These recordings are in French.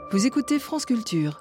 Vous écoutez France Culture.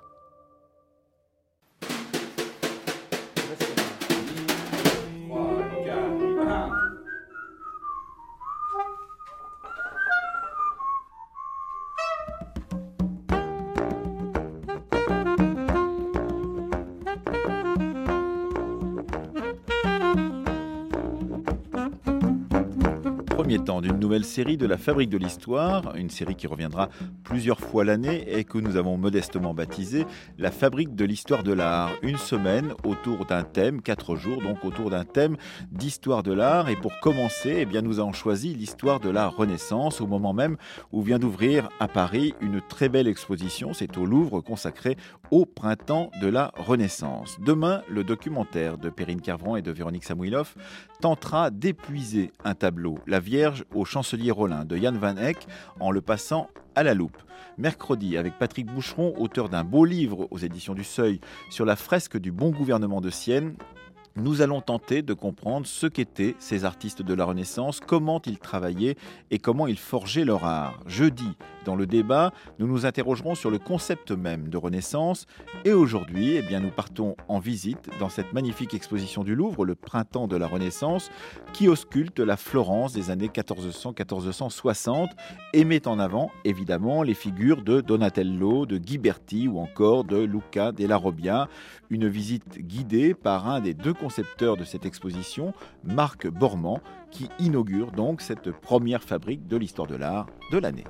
Premier temps d'une nouvelle série de la Fabrique de l'Histoire, une série qui reviendra plusieurs fois l'année et que nous avons modestement baptisée la Fabrique de l'Histoire de l'Art. Une semaine autour d'un thème, 4 jours donc autour d'un thème d'histoire de l'art. Et pour commencer, nous avons choisi l'histoire de la Renaissance au moment même où vient d'ouvrir à Paris une très belle exposition, c'est au Louvre, consacrée au printemps de la Renaissance. Demain, le documentaire de Perrine Kervran et de Véronique Samouilov tentera d'épuiser un tableau, La Vierge au chancelier Rollin de Jan van Eyck, en le passant à la loupe. Mercredi, avec Patrick Boucheron, auteur d'un beau livre aux éditions du Seuil sur la fresque du bon gouvernement de Sienne, nous allons tenter de comprendre ce qu'étaient ces artistes de la Renaissance, comment ils travaillaient et comment ils forgeaient leur art. Jeudi, dans le débat, nous nous interrogerons sur le concept même de Renaissance. Et aujourd'hui, nous partons en visite dans cette magnifique exposition du Louvre, le printemps de la Renaissance, qui ausculte la Florence des années 1400-1460 et met en avant, évidemment, les figures de Donatello, de Ghiberti ou encore de Luca della Robbia. Une visite guidée par un des deux concepteurs de cette exposition, Marc Bormand, qui inaugure donc cette première fabrique de l'histoire de l'art de l'année.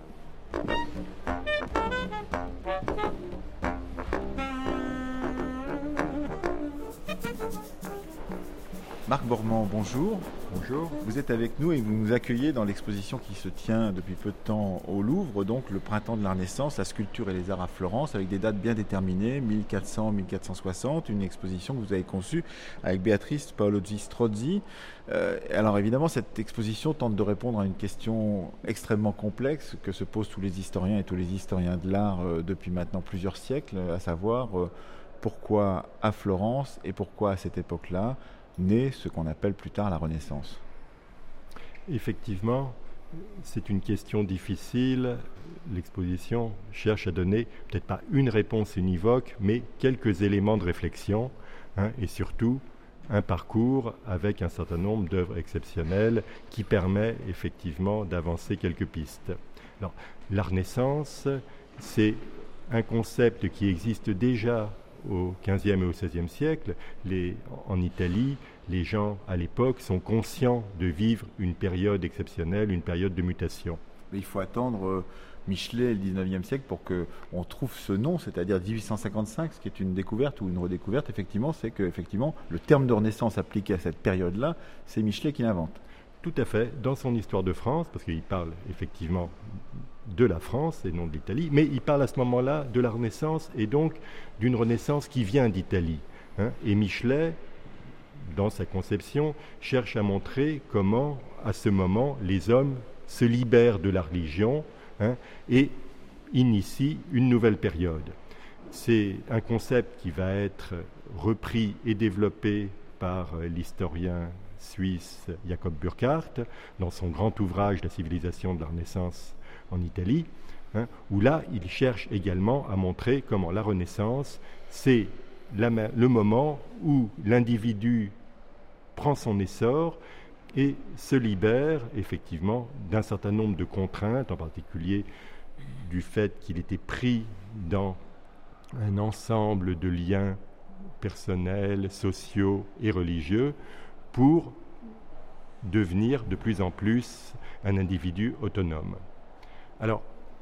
Marc Bormand, bonjour. Bonjour. Vous êtes avec nous et vous nous accueillez dans l'exposition qui se tient depuis peu de temps au Louvre, donc le printemps de la Renaissance, la sculpture et les arts à Florence, avec des dates bien déterminées, 1400-1460, une exposition que vous avez conçue avec Béatrice Paolozzi-Strozzi. Alors évidemment, cette exposition tente de répondre à une question extrêmement complexe que se posent tous les historiens et tous les historiens de l'art depuis maintenant plusieurs siècles, à savoir pourquoi à Florence et pourquoi à cette époque-là naît ce qu'on appelle plus tard la Renaissance. Effectivement, c'est une question difficile. L'exposition cherche à donner peut-être pas une réponse univoque, mais quelques éléments de réflexion, et surtout un parcours avec un certain nombre d'œuvres exceptionnelles qui permet effectivement d'avancer quelques pistes. Alors, la Renaissance, c'est un concept qui existe déjà au XVe et au XVIe siècle. En Italie, les gens à l'époque sont conscients de vivre une période exceptionnelle, une période de mutation. Mais il faut attendre Michelet et le XIXe siècle pour qu'on trouve ce nom, c'est-à-dire 1855, ce qui est une découverte ou une redécouverte, effectivement, c'est que le terme de Renaissance appliqué à cette période-là, c'est Michelet qui l'invente. Tout à fait, dans son histoire de France, parce qu'il parle effectivement de la France et non de l'Italie, mais il parle à ce moment-là de la Renaissance et donc d'une Renaissance qui vient d'Italie. Et Michelet, dans sa conception, cherche à montrer comment, à ce moment, les hommes se libèrent de la religion et initient une nouvelle période. C'est un concept qui va être repris et développé par l'historien suisse Jacob Burckhardt dans son grand ouvrage La civilisation de la Renaissance en Italie, où là, il cherche également à montrer comment la Renaissance, c'est le moment où l'individu prend son essor et se libère effectivement d'un certain nombre de contraintes, en particulier du fait qu'il était pris dans un ensemble de liens personnels, sociaux et religieux pour devenir de plus en plus un individu autonome. Alors,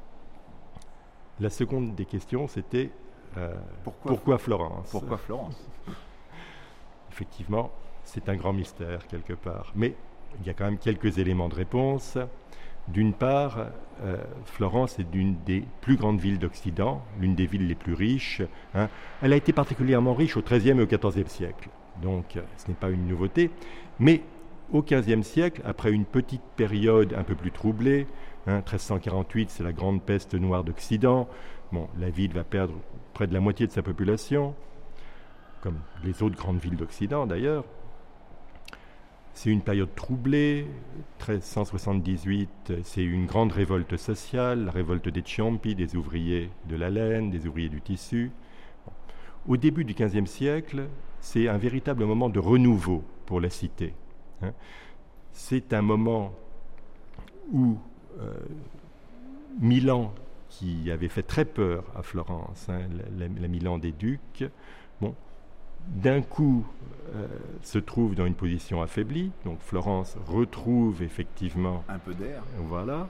la seconde des questions, c'était pourquoi Florence ? Pourquoi Florence ? Effectivement, c'est un grand mystère quelque part. Mais il y a quand même quelques éléments de réponse. D'une part, Florence est l'une des plus grandes villes d'Occident, l'une des villes les plus riches. Elle a été particulièrement riche au XIIIe et au XIVe siècle. Donc, ce n'est pas une nouveauté. Mais au XVe siècle, après une petite période un peu plus troublée, 1348, c'est la grande peste noire d'Occident. La ville va perdre près de la moitié de sa population, comme les autres grandes villes d'Occident d'ailleurs. C'est une période troublée. 1378, c'est une grande révolte sociale, la révolte des Ciompi, des ouvriers de la laine, des ouvriers du tissu. Au début du XVe siècle, c'est un véritable moment de renouveau pour la cité. C'est un moment où Milan, qui avait fait très peur à Florence, la Milan des ducs, d'un coup se trouve dans une position affaiblie. Donc Florence retrouve effectivement un peu d'air. Voilà.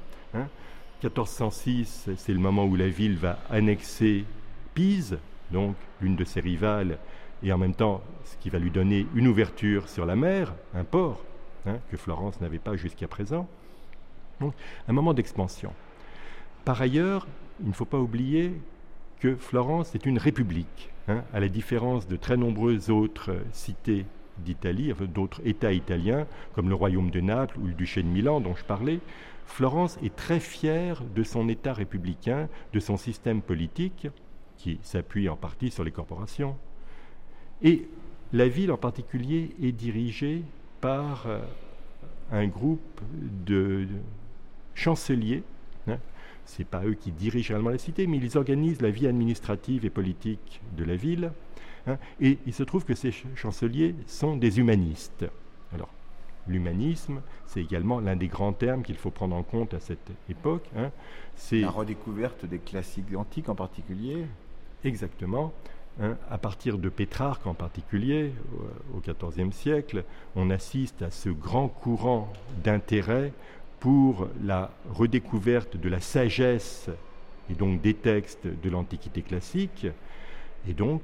1406, c'est le moment où la ville va annexer Pise, donc l'une de ses rivales, et en même temps ce qui va lui donner une ouverture sur la mer, un port, que Florence n'avait pas jusqu'à présent. Donc un moment d'expansion. Par ailleurs, il ne faut pas oublier que Florence est une république, à la différence de très nombreuses autres cités d'Italie, d'autres États italiens, comme le royaume de Naples ou le duché de Milan dont je parlais. Florence est très fière de son État républicain, de son système politique, qui s'appuie en partie sur les corporations. Et la ville en particulier est dirigée par un groupe de chanceliers. Ce n'est pas eux qui dirigent réellement la cité, mais ils organisent la vie administrative et politique de la ville. Et il se trouve que ces chanceliers sont des humanistes. Alors, l'humanisme, c'est également l'un des grands termes qu'il faut prendre en compte à cette époque. C'est la redécouverte des classiques antiques en particulier. Exactement. À partir de Pétrarque en particulier, au XIVe siècle, on assiste à ce grand courant d'intérêt pour la redécouverte de la sagesse et donc des textes de l'Antiquité classique. Et donc,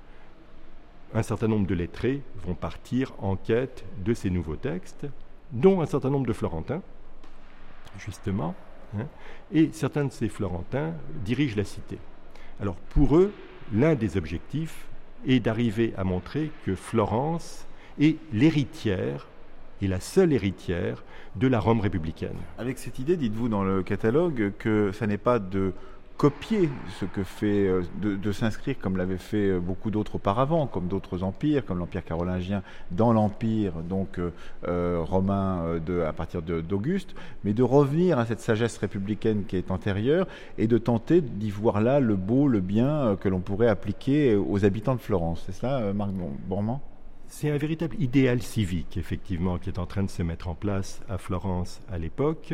un certain nombre de lettrés vont partir en quête de ces nouveaux textes, dont un certain nombre de Florentins, justement. Et certains de ces Florentins dirigent la cité. Alors, pour eux, l'un des objectifs est d'arriver à montrer que Florence est l'héritière, et la seule héritière de la Rome républicaine. Avec cette idée, dites-vous dans le catalogue, que ça n'est pas de copier ce que fait, de s'inscrire comme l'avaient fait beaucoup d'autres auparavant, comme d'autres empires, comme l'Empire carolingien, dans l'Empire donc romain à partir d'Auguste, mais de revenir à cette sagesse républicaine qui est antérieure et de tenter d'y voir là le beau, le bien que l'on pourrait appliquer aux habitants de Florence. C'est cela, Marc Bormand ? C'est un véritable idéal civique, effectivement, qui est en train de se mettre en place à Florence à l'époque.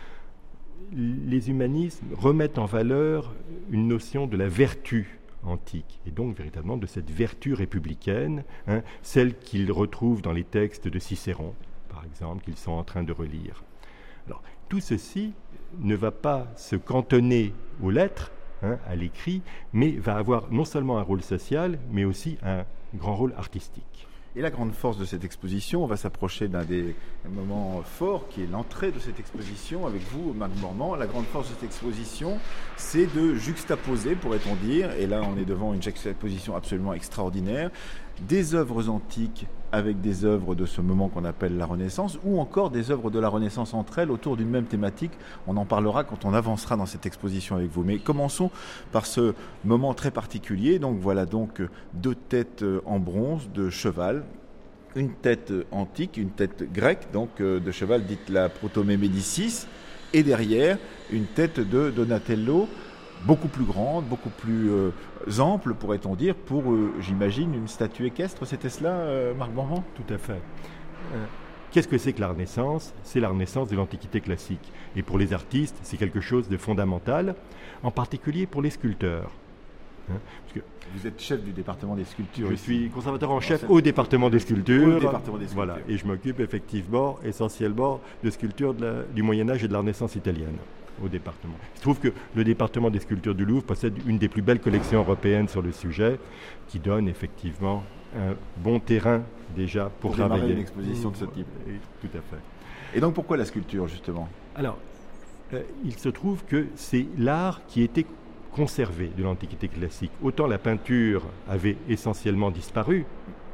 Les humanismes remettent en valeur une notion de la vertu antique, et donc véritablement de cette vertu républicaine, celle qu'ils retrouvent dans les textes de Cicéron, par exemple, qu'ils sont en train de relire. Alors, tout ceci ne va pas se cantonner aux lettres, à l'écrit, mais va avoir non seulement un rôle social, mais aussi un grand rôle artistique. Et la grande force de cette exposition, on va s'approcher d'un des moments forts qui est l'entrée de cette exposition avec vous, Marc Bormand. La grande force de cette exposition, c'est de juxtaposer, pourrait-on dire, et là on est devant une juxtaposition absolument extraordinaire, des œuvres antiques avec des œuvres de ce moment qu'on appelle la Renaissance, ou encore des œuvres de la Renaissance entre elles autour d'une même thématique. On en parlera quand on avancera dans cette exposition avec vous. Mais commençons par ce moment très particulier. Donc voilà donc deux têtes en bronze de cheval. Une tête antique, une tête grecque, donc de cheval dite la Protomée Médicis, et derrière une tête de Donatello, beaucoup plus grande, beaucoup plus ample, pourrait-on dire, pour, j'imagine, une statue équestre. C'était cela, Marc Bormand ? Tout à fait. Qu'est-ce que c'est que la Renaissance ? C'est la Renaissance de l'Antiquité classique. Et pour les artistes, c'est quelque chose de fondamental, en particulier pour les sculpteurs. Parce que vous êtes chef du département des sculptures. Je suis conservateur en chef au département des sculptures. Au département des sculptures. Voilà, et je m'occupe effectivement, essentiellement, de sculptures du Moyen-Âge et de la Renaissance italienne au département. Il se trouve que le département des sculptures du Louvre possède une des plus belles collections européennes sur le sujet, qui donne effectivement un bon terrain déjà pour travailler une exposition de ce type. Tout à fait. Et donc pourquoi la sculpture justement ? Alors, il se trouve que c'est l'art qui était conservé de l'Antiquité classique. Autant la peinture avait essentiellement disparu,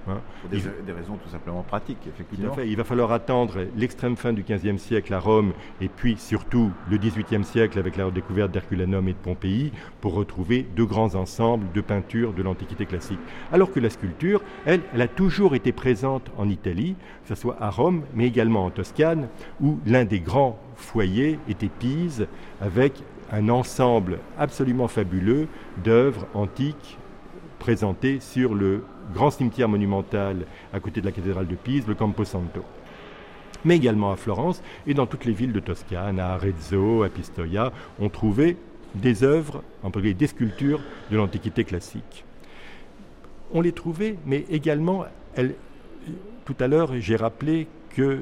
Hein. Pour des raisons tout simplement pratiques, effectivement. Tout à fait. Il va falloir attendre l'extrême fin du XVe siècle à Rome et puis surtout le XVIIIe siècle avec la redécouverte d'Herculanum et de Pompéi pour retrouver de grands ensembles de peintures de l'Antiquité classique. Alors que la sculpture, elle a toujours été présente en Italie, que ce soit à Rome mais également en Toscane où l'un des grands foyers était Pise avec un ensemble absolument fabuleux d'œuvres antiques présentées sur le grand cimetière monumental à côté de la cathédrale de Pise, le Camposanto. Mais également à Florence et dans toutes les villes de Toscane, à Arezzo, à Pistoia, on trouvait des œuvres, en particulier des sculptures de l'Antiquité classique. On les trouvait, mais également, tout à l'heure j'ai rappelé que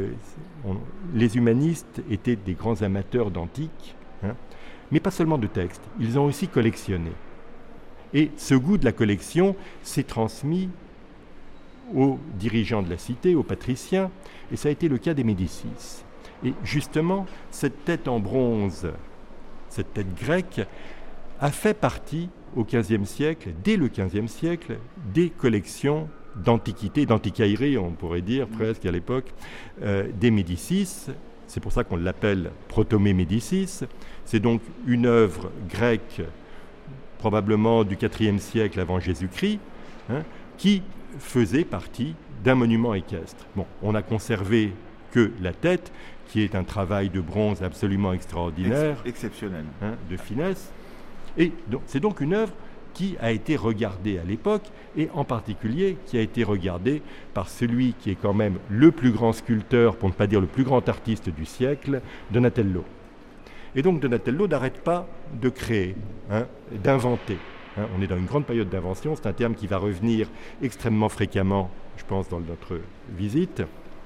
les humanistes étaient des grands amateurs d'antiques, hein, mais pas seulement de textes, ils ont aussi collectionné. Et ce goût de la collection s'est transmis aux dirigeants de la cité, aux patriciens, et ça a été le cas des Médicis. Et justement, cette tête en bronze, cette tête grecque, a fait partie au XVe siècle, dès le XVe siècle, des collections d'antiquités, d'antiquaillerie, on pourrait dire presque à l'époque, des Médicis. C'est pour ça qu'on l'appelle Protomée Médicis. C'est donc une œuvre grecque probablement du IVe siècle avant Jésus-Christ, hein, qui faisait partie d'un monument équestre. Bon, on a conservé que la tête, qui est un travail de bronze absolument extraordinaire, exceptionnel, hein, de finesse. Et c'est donc une œuvre qui a été regardée à l'époque, et en particulier qui a été regardée par celui qui est quand même le plus grand sculpteur, pour ne pas dire le plus grand artiste du siècle, Donatello. Et donc Donatello n'arrête pas de créer, hein, d'inventer. Hein. On est dans une grande période d'invention, c'est un terme qui va revenir extrêmement fréquemment, je pense, dans notre visite.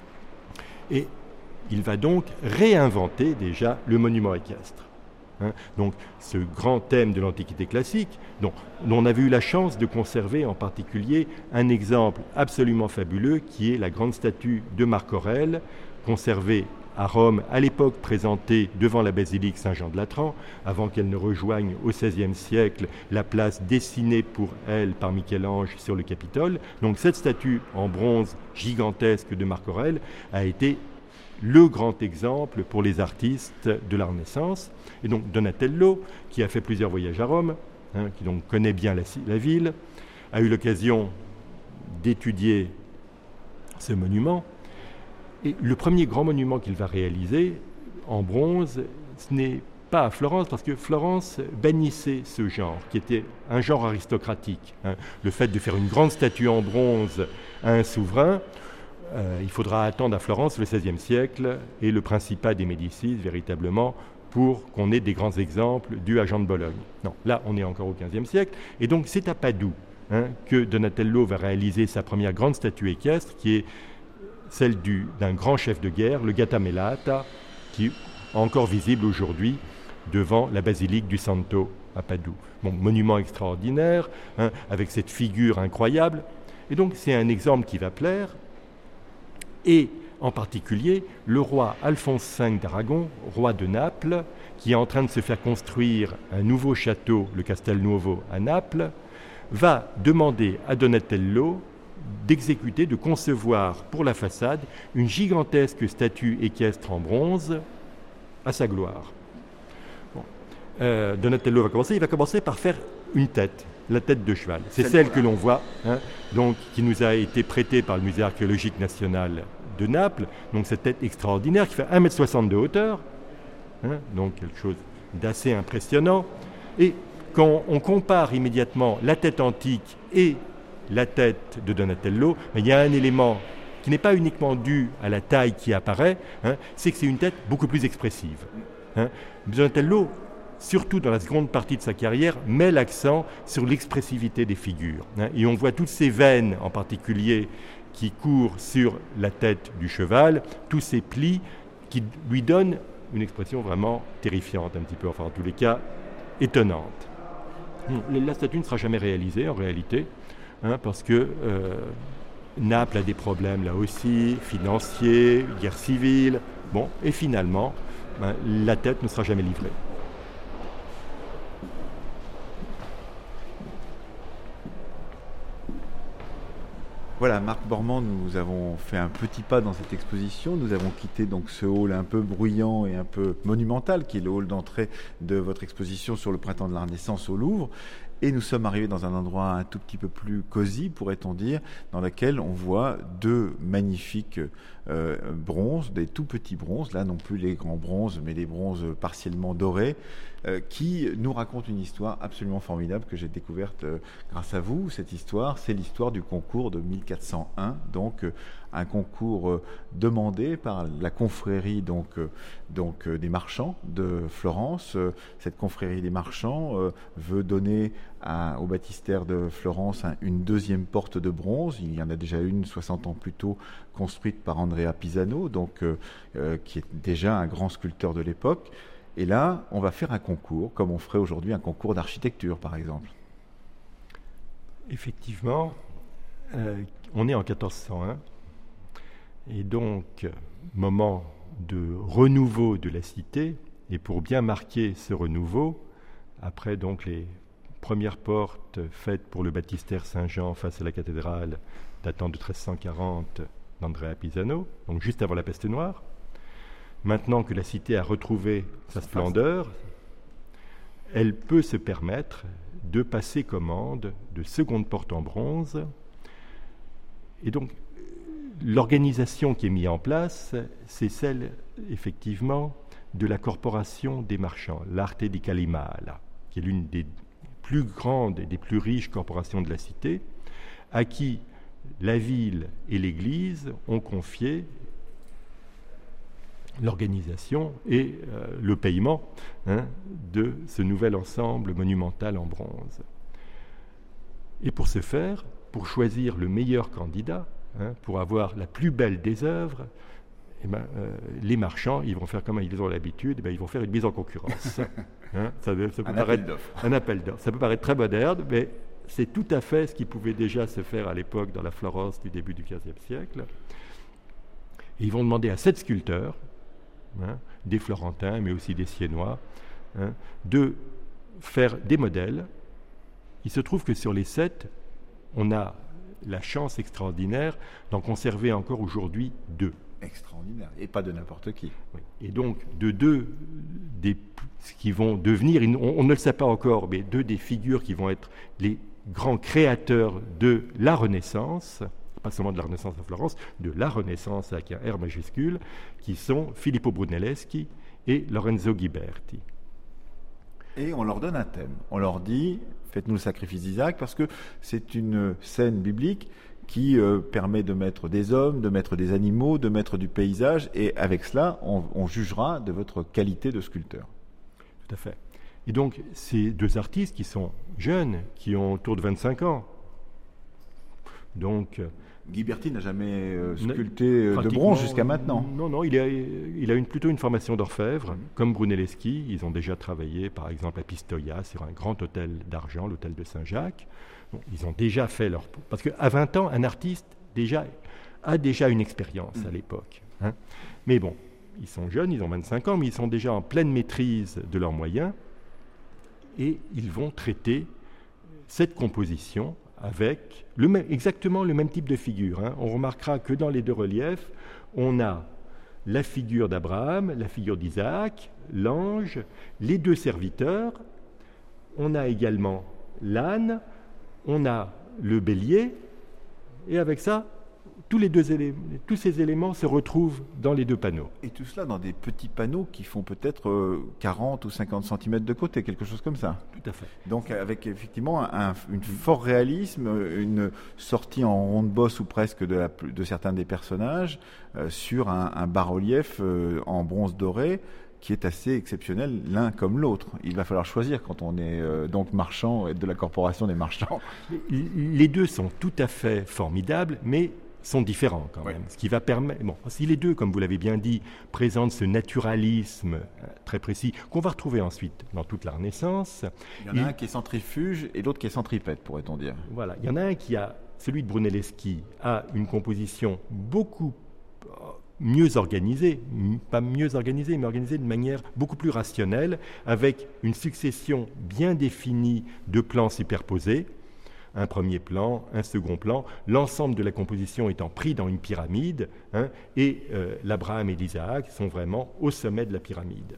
Et il va donc réinventer déjà le monument équestre. Hein. Donc ce grand thème de l'Antiquité classique, dont on avait eu la chance de conserver en particulier un exemple absolument fabuleux qui est la grande statue de Marc Aurèle, conservée à Rome, à l'époque présentée devant la basilique Saint-Jean de Latran, avant qu'elle ne rejoigne au XVIe siècle la place dessinée pour elle par Michel-Ange sur le Capitole. Donc cette statue en bronze gigantesque de Marc Aurèle a été le grand exemple pour les artistes de la Renaissance. Et donc Donatello, qui a fait plusieurs voyages à Rome, hein, qui donc connaît bien la ville, a eu l'occasion d'étudier ce monument. Et le premier grand monument qu'il va réaliser en bronze, ce n'est pas à Florence, parce que Florence bannissait ce genre, qui était un genre aristocratique. Hein. Le fait de faire une grande statue en bronze à un souverain, il faudra attendre à Florence le XVIe siècle et le Principat des Médicis, véritablement, pour qu'on ait des grands exemples dus à Jean de Bologne. Non, là, on est encore au XVe siècle. Et donc, c'est à Padoue, hein, que Donatello va réaliser sa première grande statue équestre, qui est celle d'un grand chef de guerre, le Gattamelata, qui est encore visible aujourd'hui devant la basilique du Santo à Padoue. Bon, monument extraordinaire, hein, avec cette figure incroyable. Et donc, c'est un exemple qui va plaire. Et en particulier, le roi Alphonse V d'Aragon, roi de Naples, qui est en train de se faire construire un nouveau château, le Castelnuovo à Naples, va demander à Donatello d'exécuter, de concevoir pour la façade une gigantesque statue équestre en bronze à sa gloire. Bon. Donatello va commencer par faire une tête, la tête de cheval. C'est celle que l'on voit, hein, donc, qui nous a été prêtée par le Musée archéologique national de Naples, donc cette tête extraordinaire qui fait 1,60 m de hauteur, hein, donc quelque chose d'assez impressionnant. Et quand on compare immédiatement la tête antique et la tête de Donatello, il y a un élément qui n'est pas uniquement dû à la taille qui apparaît, hein, c'est que c'est une tête beaucoup plus expressive. Hein. Donatello, surtout dans la seconde partie de sa carrière, met l'accent sur l'expressivité des figures. Hein, et on voit toutes ces veines en particulier qui courent sur la tête du cheval, tous ces plis qui lui donnent une expression vraiment terrifiante, un petit peu, enfin en tous les cas, étonnante. La statue ne sera jamais réalisée en réalité, hein, parce que Naples a des problèmes là aussi, financiers, guerre civile, bon, et finalement, la tête ne sera jamais livrée. Voilà, Marc Bormann, nous avons fait un petit pas dans cette exposition. Nous avons quitté donc ce hall un peu bruyant et un peu monumental, qui est le hall d'entrée de votre exposition sur le printemps de la Renaissance au Louvre. Et nous sommes arrivés dans un endroit un tout petit peu plus cosy, pourrait-on dire, dans lequel on voit deux magnifiques bronzes, des tout petits bronzes, là non plus les grands bronzes, mais des bronzes partiellement dorés, qui nous racontent une histoire absolument formidable que j'ai découverte grâce à vous. Cette histoire, c'est l'histoire du concours de 1401, donc un concours demandé par la confrérie des marchands de Florence. Cette confrérie des marchands veut donner au baptistère de Florence une deuxième porte de bronze. Il y en a déjà une 60 ans plus tôt construite par Andrea Pisano, qui est déjà un grand sculpteur de l'époque. Et là, on va faire un concours, comme on ferait aujourd'hui un concours d'architecture, par exemple. Effectivement, on est en 1401, et donc, moment de renouveau de la cité, et pour bien marquer ce renouveau, après donc les premières portes faites pour le baptistère Saint-Jean face à la cathédrale, datant de 1340 d'Andrea Pisano, donc juste avant la peste noire. Maintenant que la cité a retrouvé sa splendeur, elle peut se permettre de passer commande de secondes portes en bronze. Et donc, l'organisation qui est mise en place, c'est celle, effectivement, de la corporation des marchands, l'Arte di Calimala, qui est l'une des plus grandes et des plus riches corporations de la cité, à qui la ville et l'Église ont confié l'organisation et le paiement de ce nouvel ensemble monumental en bronze. Et pour ce faire, pour choisir le meilleur candidat, pour avoir la plus belle des œuvres, les marchands, ils vont faire comme ils ont l'habitude, ils vont faire une mise en concurrence. Ça peut paraître un appel d'offres. Ça peut paraître très moderne, mais c'est tout à fait ce qui pouvait déjà se faire à l'époque dans la Florence du début du XVe siècle. Et ils vont demander à 7 sculpteurs, des Florentins, mais aussi des Siennois, de faire des modèles. Il se trouve que sur les 7, on a la chance extraordinaire d'en conserver encore aujourd'hui 2. Extraordinaire, et pas de n'importe qui. Oui. Et donc, de 2 qui vont devenir, on ne le sait pas encore, mais 2 des figures qui vont être les grands créateurs de la Renaissance, pas seulement de la Renaissance à Florence, de la Renaissance avec un R majuscule, qui sont Filippo Brunelleschi et Lorenzo Ghiberti. Et on leur donne un thème. On leur dit, faites-nous le sacrifice d'Isaac, parce que c'est une scène biblique qui permet de mettre des hommes, de mettre des animaux, de mettre du paysage, et avec cela, on jugera de votre qualité de sculpteur. Tout à fait. Et donc, ces 2 artistes qui sont jeunes, qui ont autour de 25 ans, donc... Ghiberti n'a jamais sculpté de bronze jusqu'à maintenant. Non, il a plutôt une formation d'orfèvre, comme Brunelleschi. Ils ont déjà travaillé, par exemple, à Pistoia, sur un grand hôtel d'argent, l'hôtel de Saint-Jacques. Bon, ils ont déjà fait leur... Parce qu'à 20 ans, un artiste a déjà une expérience à l'époque. Mais bon, ils sont jeunes, ils ont 25 ans, mais ils sont déjà en pleine maîtrise de leurs moyens. Et ils vont traiter cette composition avec exactement le même type de figure. On remarquera que dans les 2 reliefs, on a la figure d'Abraham, la figure d'Isaac, l'ange, les 2 serviteurs. On a également l'âne, on a le bélier, et avec ça, tous ces éléments se retrouvent dans les 2 panneaux. Et tout cela dans des petits panneaux qui font peut-être 40 ou 50 cm de côté, quelque chose comme ça. Tout à fait. Donc avec effectivement un fort réalisme, une sortie en ronde-bosse ou presque de certains des personnages sur un bas-relief en bronze doré qui est assez exceptionnel l'un comme l'autre. Il va falloir choisir quand on est donc marchand et de la corporation des marchands. Les 2 sont tout à fait formidables, mais sont différents quand même. Ce qui va permettre... Bon, si les 2, comme vous l'avez bien dit, présentent ce naturalisme très précis, qu'on va retrouver ensuite dans toute la Renaissance... Il y en a un qui est centrifuge et l'autre qui est centripète, pourrait-on dire. Voilà. Il y en a un qui a... Celui de Brunelleschi a une composition beaucoup mieux organisée, pas mieux organisée, mais organisée de manière beaucoup plus rationnelle, avec une succession bien définie de plans superposés. un premier plan, un second plan, l'ensemble de la composition étant pris dans une pyramide, et l'Abraham et l'Isaac sont vraiment au sommet de la pyramide.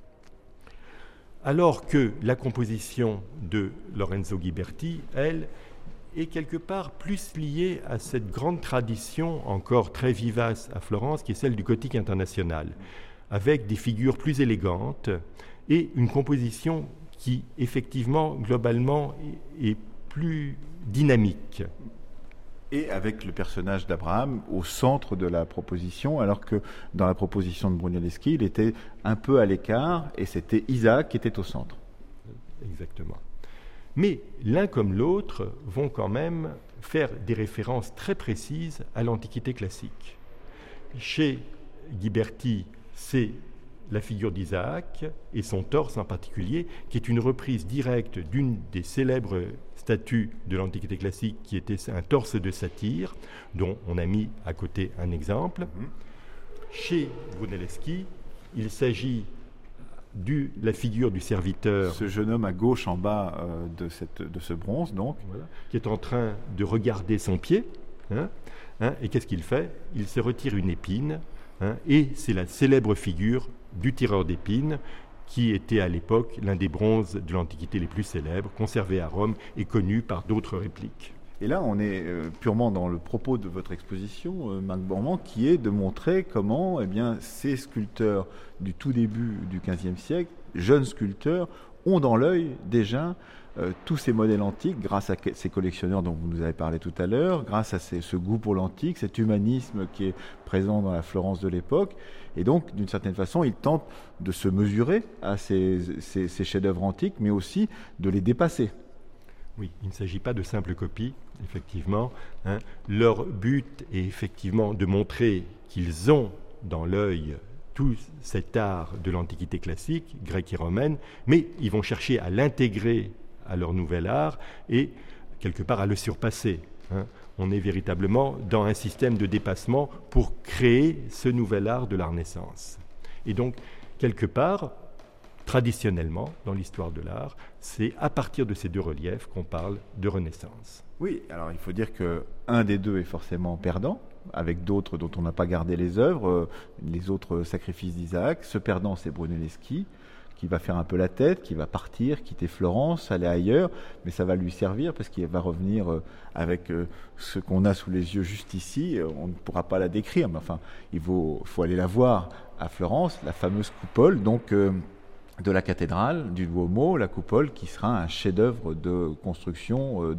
Alors que la composition de Lorenzo Ghiberti, elle, est quelque part plus liée à cette grande tradition encore très vivace à Florence, qui est celle du gothique international, avec des figures plus élégantes et une composition qui, effectivement, globalement, est plus dynamique. Et avec le personnage d'Abraham au centre de la proposition, alors que dans la proposition de Brunelleschi, il était un peu à l'écart, et c'était Isaac qui était au centre. Exactement. Mais l'un comme l'autre vont quand même faire des références très précises à l'Antiquité classique. Chez Ghiberti, c'est la figure d'Isaac et son torse en particulier, qui est une reprise directe d'une des célèbres statues de l'Antiquité classique, qui était un torse de satyre, dont on a mis à côté un exemple. Chez Brunelleschi, il s'agit de la figure du serviteur. Ce jeune homme à gauche en bas de ce bronze, donc. Voilà, qui est en train de regarder son pied. Et qu'est-ce qu'il fait? Il se retire une épine, et c'est la célèbre figure du tireur d'épines, qui était à l'époque l'un des bronzes de l'Antiquité les plus célèbres, conservé à Rome et connu par d'autres répliques. Et là, on est purement dans le propos de votre exposition, Marc Bormand, qui est de montrer comment ces sculpteurs du tout début du XVe siècle, jeunes sculpteurs, ont dans l'œil déjà tous ces modèles antiques, grâce à ces collectionneurs dont vous nous avez parlé tout à l'heure, grâce à ce goût pour l'antique, cet humanisme qui est présent dans la Florence de l'époque. Et donc, d'une certaine façon, ils tentent de se mesurer à ces chefs-d'œuvre antiques, mais aussi de les dépasser. Oui, il ne s'agit pas de simples copies, effectivement. Leur but est effectivement de montrer qu'ils ont dans l'œil tout cet art de l'Antiquité classique, grecque et romaine, mais ils vont chercher à l'intégrer à leur nouvel art et quelque part à le surpasser. On est véritablement dans un système de dépassement pour créer ce nouvel art de la Renaissance. Et donc, quelque part, traditionnellement, dans l'histoire de l'art, c'est à partir de ces deux reliefs qu'on parle de Renaissance. Oui, alors il faut dire qu'un des deux est forcément perdant, avec d'autres dont on n'a pas gardé les œuvres, les autres sacrifices d'Isaac. Ce perdant, c'est Brunelleschi, qui va faire un peu la tête, qui va partir, quitter Florence, aller ailleurs, mais ça va lui servir parce qu'il va revenir avec ce qu'on a sous les yeux juste ici. On ne pourra pas la décrire, mais enfin, il faut aller la voir à Florence, la fameuse coupole, donc de la cathédrale du Duomo, la coupole qui sera un chef-d'œuvre de construction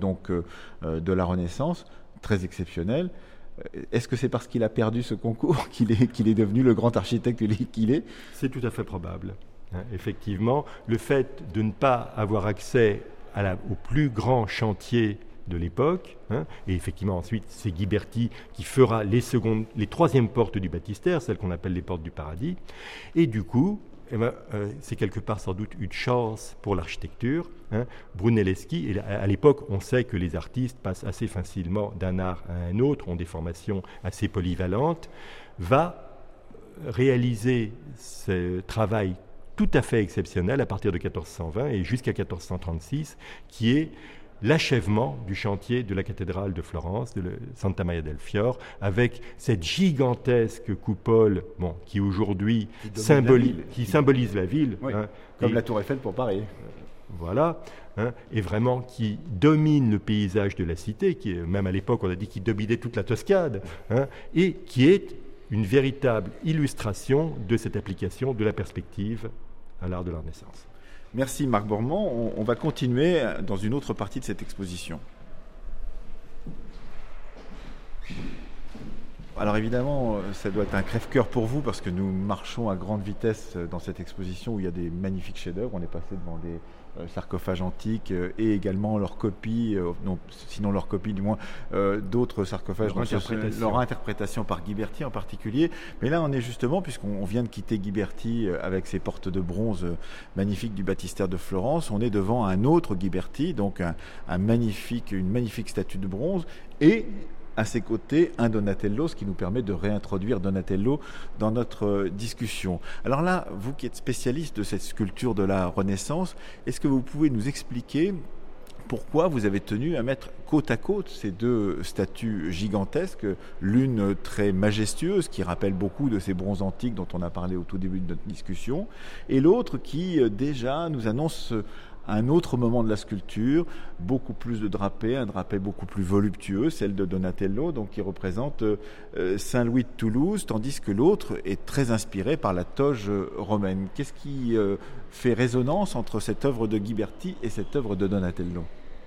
de la Renaissance, très exceptionnel. Est-ce que c'est parce qu'il a perdu ce concours qu'il est devenu le grand architecte qu'il est? C'est tout à fait probable. Effectivement, le fait de ne pas avoir accès au plus grand chantier de l'époque, et effectivement ensuite c'est Ghiberti qui fera les troisièmes portes du baptistère, celles qu'on appelle les portes du paradis, et du coup, c'est quelque part sans doute une chance pour l'architecture. Brunelleschi, et à l'époque on sait que les artistes passent assez facilement d'un art à un autre, ont des formations assez polyvalentes, va réaliser ce travail tout à fait exceptionnel à partir de 1420 et jusqu'à 1436, qui est l'achèvement du chantier de la cathédrale de Florence, de Santa Maria del Fior, avec cette gigantesque coupole qui aujourd'hui symbolise la ville. Oui, comme la Tour Eiffel pour Paris. Voilà, et vraiment qui domine le paysage de la cité, qui est, même à l'époque on a dit qu'il dominait toute la Toscane, et qui est une véritable illustration de cette application de la perspective à l'art de la Renaissance. Merci Marc Bormand. On va continuer dans une autre partie de cette exposition. Alors évidemment, ça doit être un crève-cœur pour vous parce que nous marchons à grande vitesse dans cette exposition où il y a des magnifiques chefs-d'œuvre. On est passé devant des sarcophages antiques et également leurs copies, sinon leurs copies du moins, d'autres sarcophages, leur interprétation par Ghiberti en particulier. Mais là on est justement, puisqu'on vient de quitter Ghiberti avec ses portes de bronze magnifiques du baptistère de Florence, on est devant un autre Ghiberti, donc une magnifique statue de bronze, et à ses côtés, un Donatello, ce qui nous permet de réintroduire Donatello dans notre discussion. Alors là, vous qui êtes spécialiste de cette sculpture de la Renaissance, est-ce que vous pouvez nous expliquer pourquoi vous avez tenu à mettre côte à côte ces deux statues gigantesques, l'une très majestueuse qui rappelle beaucoup de ces bronzes antiques dont on a parlé au tout début de notre discussion, et l'autre qui déjà nous annonce un autre moment de la sculpture, beaucoup plus de drapé, un drapé beaucoup plus voluptueux, celle de Donatello, donc qui représente Saint-Louis de Toulouse, tandis que l'autre est très inspiré par la toge romaine. Qu'est-ce qui fait résonance entre cette œuvre de Ghiberti et cette œuvre de Donatello ?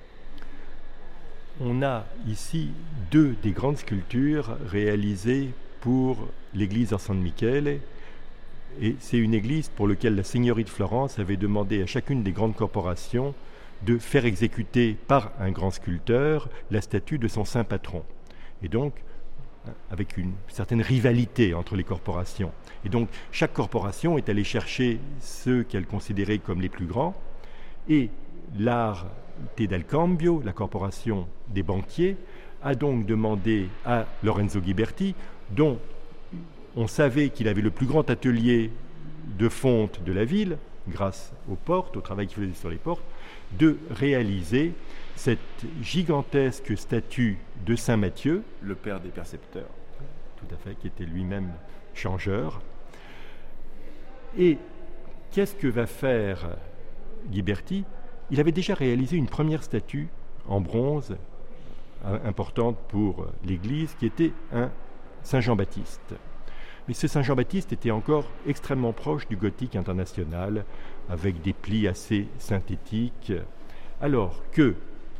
On a ici deux des grandes sculptures réalisées pour l'église de San Michele. Et c'est une église pour laquelle la seigneurie de Florence avait demandé à chacune des grandes corporations de faire exécuter par un grand sculpteur la statue de son saint patron. Et donc, avec une certaine rivalité entre les corporations. Et donc, chaque corporation est allée chercher ceux qu'elle considérait comme les plus grands. Et l'Arte del Cambio, la corporation des banquiers, a donc demandé à Lorenzo Ghiberti, dont on savait qu'il avait le plus grand atelier de fonte de la ville, grâce aux portes, au travail qu'il faisait sur les portes, de réaliser cette gigantesque statue de Saint Matthieu. Le père des percepteurs. Tout à fait, qui était lui-même changeur. Et qu'est-ce que va faire Ghiberti ? Il avait déjà réalisé une première statue en bronze importante pour l'Église, qui était un Saint Jean-Baptiste. Mais ce Saint Jean-Baptiste était encore extrêmement proche du gothique international, avec des plis assez synthétiques, alors que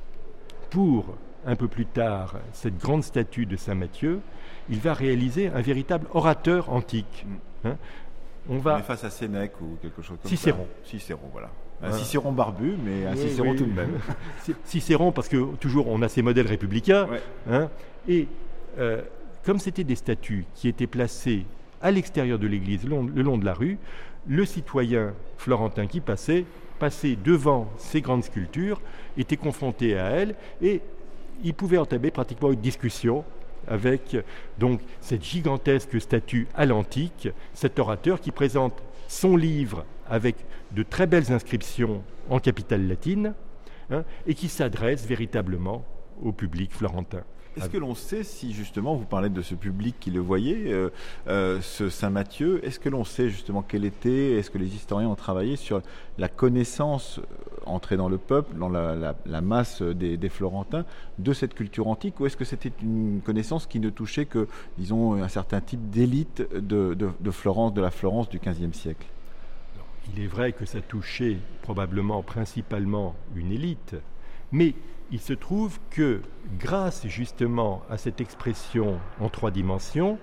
pour, un peu plus tard, cette grande statue de Saint Matthieu, il va réaliser un véritable orateur antique. Hein. On est face à Sénèque ou quelque chose comme Cicéron. Ça. Cicéron, voilà. Un Cicéron barbu, mais un Cicéron tout de même. Cicéron, parce que toujours on a ces modèles républicains. Ouais. Hein, et comme c'était des statues qui étaient placées à l'extérieur de l'église, le long de la rue, le citoyen florentin qui passait devant ces grandes sculptures, était confronté à elles, et il pouvait entamer pratiquement une discussion avec donc cette gigantesque statue à l'antique, cet orateur qui présente son livre avec de très belles inscriptions en capitale latine, hein, et qui s'adresse véritablement au public florentin. Est-ce que l'on sait si justement, vous parlez de ce public qui le voyait, ce Saint Matthieu, est-ce que l'on sait justement quel était, est-ce que les historiens ont travaillé sur la connaissance entrée dans le peuple, dans la masse des Florentins, de cette culture antique, ou est-ce que c'était une connaissance qui ne touchait que, disons, un certain type d'élite de Florence, de la Florence du XVe siècle ? Il est vrai que ça touchait probablement principalement une élite, mais il se trouve que grâce justement à cette expression en 3 dimensions,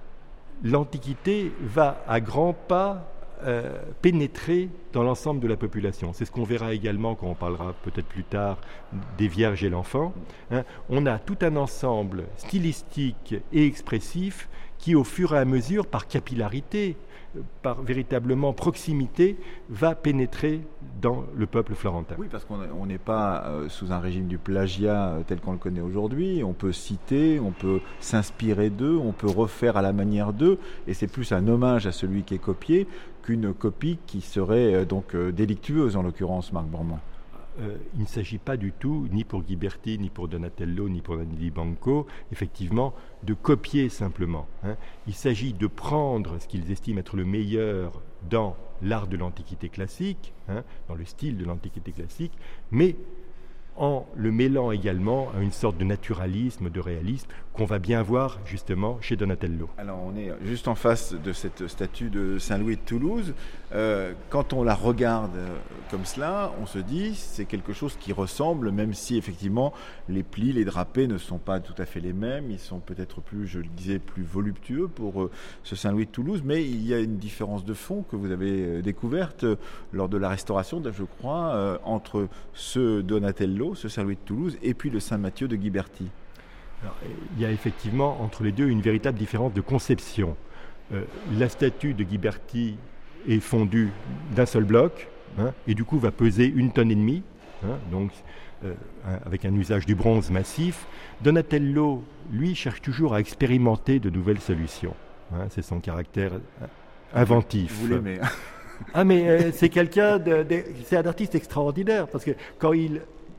l'Antiquité va à grands pas pénétrer dans l'ensemble de la population. C'est ce qu'on verra également quand on parlera peut-être plus tard des Vierges et l'Enfant. Hein. On a tout un ensemble stylistique et expressif qui, au fur et à mesure, par capillarité, par véritablement proximité, va pénétrer dans le peuple florentin. Oui, parce qu'on n'est pas sous un régime du plagiat tel qu'on le connaît aujourd'hui. On peut citer, on peut s'inspirer d'eux, on peut refaire à la manière d'eux, et c'est plus un hommage à celui qui est copié qu'une copie qui serait donc délictueuse, en l'occurrence, Marc Bormand. Il ne s'agit pas du tout, ni pour Ghiberti, ni pour Donatello, ni pour Nanni Banco, effectivement, de copier simplement. Hein. Il s'agit de prendre ce qu'ils estiment être le meilleur dans l'art de l'Antiquité classique, hein, dans le style de l'Antiquité classique, mais en le mêlant également à une sorte de naturalisme, de réalisme qu'on va bien voir justement chez Donatello. Alors on est juste en face de cette statue de Saint-Louis de Toulouse. Quand on la regarde comme cela, on se dit c'est quelque chose qui ressemble, même si effectivement les plis, les drapés ne sont pas tout à fait les mêmes, ils sont peut-être plus, je le disais, plus voluptueux pour ce Saint-Louis de Toulouse, mais il y a une différence de fond que vous avez découverte lors de la restauration, je crois, entre ce Donatello, ce Saint-Louis de Toulouse, et puis le Saint-Matthieu de Ghiberti. Alors, il y a effectivement entre les deux une véritable différence de conception. La statue de Ghiberti est fondue d'un seul bloc, hein, et du coup va peser 1,5 tonnes, hein, donc avec un usage du bronze massif. Donatello, lui, cherche toujours à expérimenter de nouvelles solutions. Hein, c'est son caractère inventif. Vous l'aimez. Ah mais c'est quelqu'un c'est un artiste extraordinaire, parce que quand il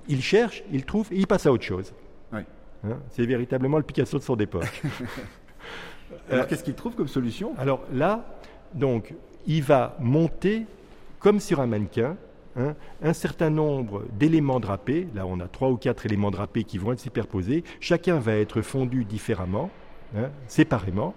il cherche, il trouve et il passe à autre chose. Ouais. C'est véritablement le Picasso de son époque. Alors qu'est-ce qu'il trouve comme solution? Alors là, donc, il va monter, comme sur un mannequin, un certain nombre d'éléments drapés. Là, on a 3 ou 4 éléments drapés qui vont être superposés. Chacun va être fondu différemment, séparément.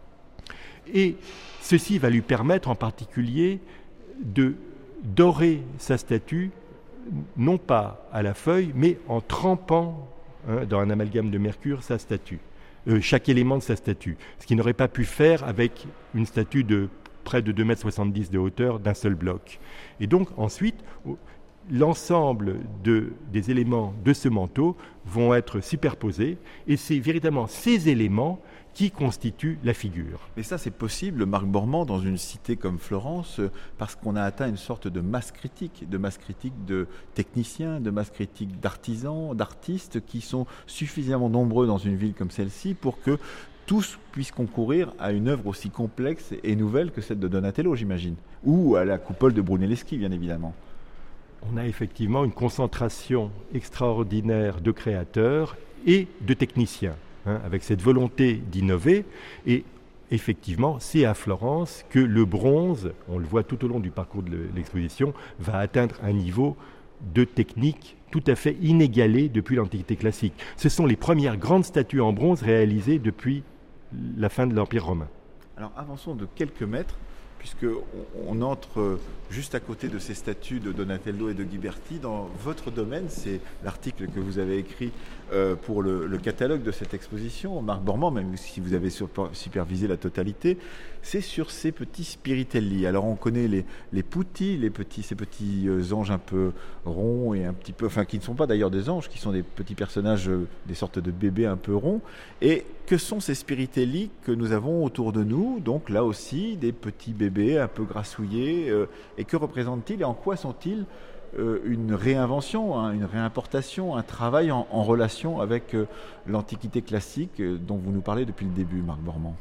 Et ceci va lui permettre en particulier de dorer sa statue, non pas à la feuille, mais en trempant dans un amalgame de mercure sa statue, chaque élément de sa statue. Ce qu'il n'aurait pas pu faire avec une statue de près de 2,70 m de hauteur d'un seul bloc. Et donc ensuite, l'ensemble des éléments de ce manteau vont être superposés, et c'est véritablement ces éléments qui constituent la figure. Mais ça, c'est possible, Marc Bormand, dans une cité comme Florence, parce qu'on a atteint une sorte de masse critique de techniciens, de masse critique d'artisans, d'artistes qui sont suffisamment nombreux dans une ville comme celle-ci pour que tous puissent concourir à une œuvre aussi complexe et nouvelle que celle de Donatello, j'imagine, ou à la coupole de Brunelleschi, bien évidemment. On a effectivement une concentration extraordinaire de créateurs et de techniciens, avec cette volonté d'innover. Et effectivement, c'est à Florence que le bronze, on le voit tout au long du parcours de l'exposition, va atteindre un niveau de technique tout à fait inégalé depuis l'Antiquité classique. Ce sont les premières grandes statues en bronze réalisées depuis la fin de l'Empire romain. Alors avançons de quelques mètres, puisqu'on entre juste à côté de ces statues de Donatello et de Ghiberti. Dans votre domaine, c'est l'article que vous avez écrit pour le catalogue de cette exposition, Marc Bormand, même si vous avez supervisé la totalité, c'est sur ces petits spiritelli. Alors on connaît les putti, ces petits anges un peu ronds et un petit peu, enfin qui ne sont pas d'ailleurs des anges, qui sont des petits personnages, des sortes de bébés un peu ronds. Et que sont ces spiritelli que nous avons autour de nous? Donc là aussi, des petits bébés un peu grassouillés. Et que représentent-ils et en quoi sont-ils une réinvention, une réimportation, un travail en relation avec l'Antiquité classique dont vous nous parlez depuis le début, Marc Bormand?